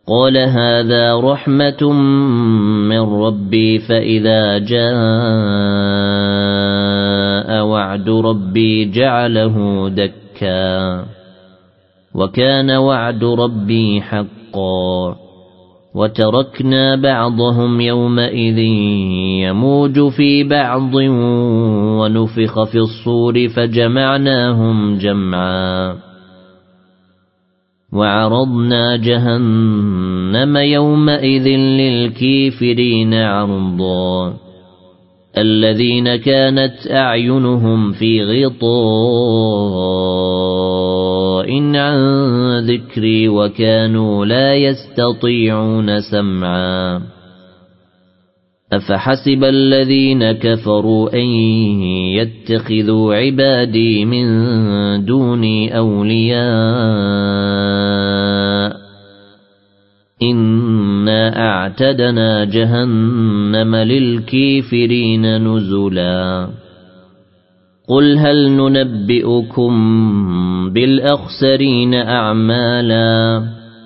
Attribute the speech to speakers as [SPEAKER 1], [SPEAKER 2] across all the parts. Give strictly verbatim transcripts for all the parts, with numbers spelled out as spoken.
[SPEAKER 1] قال هذا رحمة من ربي فإذا جاء وعد ربي جعله دكا وكان وعد ربي حقا وتركنا بعضهم يومئذ يموج في بعض ونفخ في الصور فجمعناهم جمعا وعرضنا جهنم يومئذ للكافرين عرضا الذين كانت أعينهم في غطاء عن ذكري وكانوا لا يستطيعون سمعا أفحسب الذين كفروا أن يتخذوا عبادي من دوني أولياء إنا أعتدنا جهنم للكافرين نزلا قل هل ننبئكم بالأخسرين أعمالا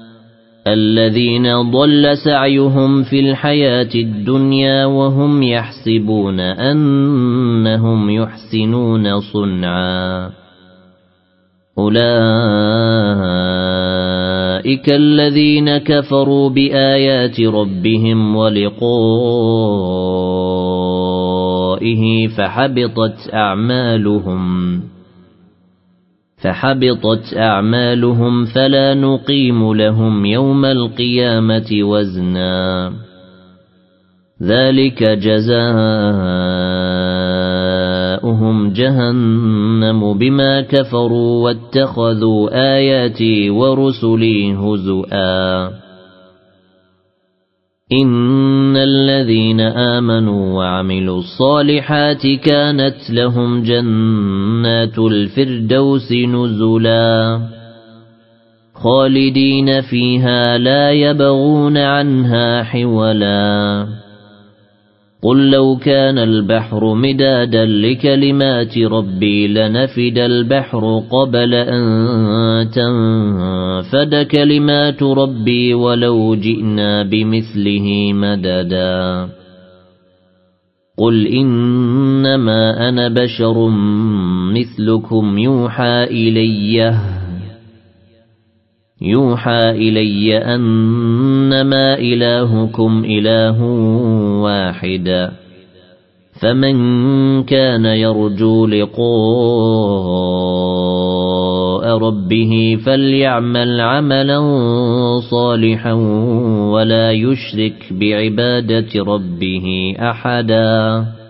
[SPEAKER 1] الذين ضل سعيهم في الحياة الدنيا وهم يحسبون أنهم يحسنون صنعا أولئك الذين كفروا بآيات ربهم ولقائه فحبطت أعمالهم فحبطت أعمالهم فلا نقيم لهم يوم القيامة وزنا ذلك جزاؤهم جهنم بما كفروا واتخذوا آياتي ورسلي هزؤا إن الذين آمنوا وعملوا الصالحات كانت لهم جنات الفردوس نزلا خالدين فيها لا يبغون عنها حولا قل لو كان البحر مدادا لكلمات ربي لنفد البحر قبل أن تنفد كلمات ربي ولو جئنا بمثله مددا قل إنما أنا بشر مثلكم يوحى إلي يوحى إلي أنما إلهكم إله واحد فمن كان يرجو لقاء ربه فليعمل عملا صالحا ولا يشرك بعبادة ربه أحدا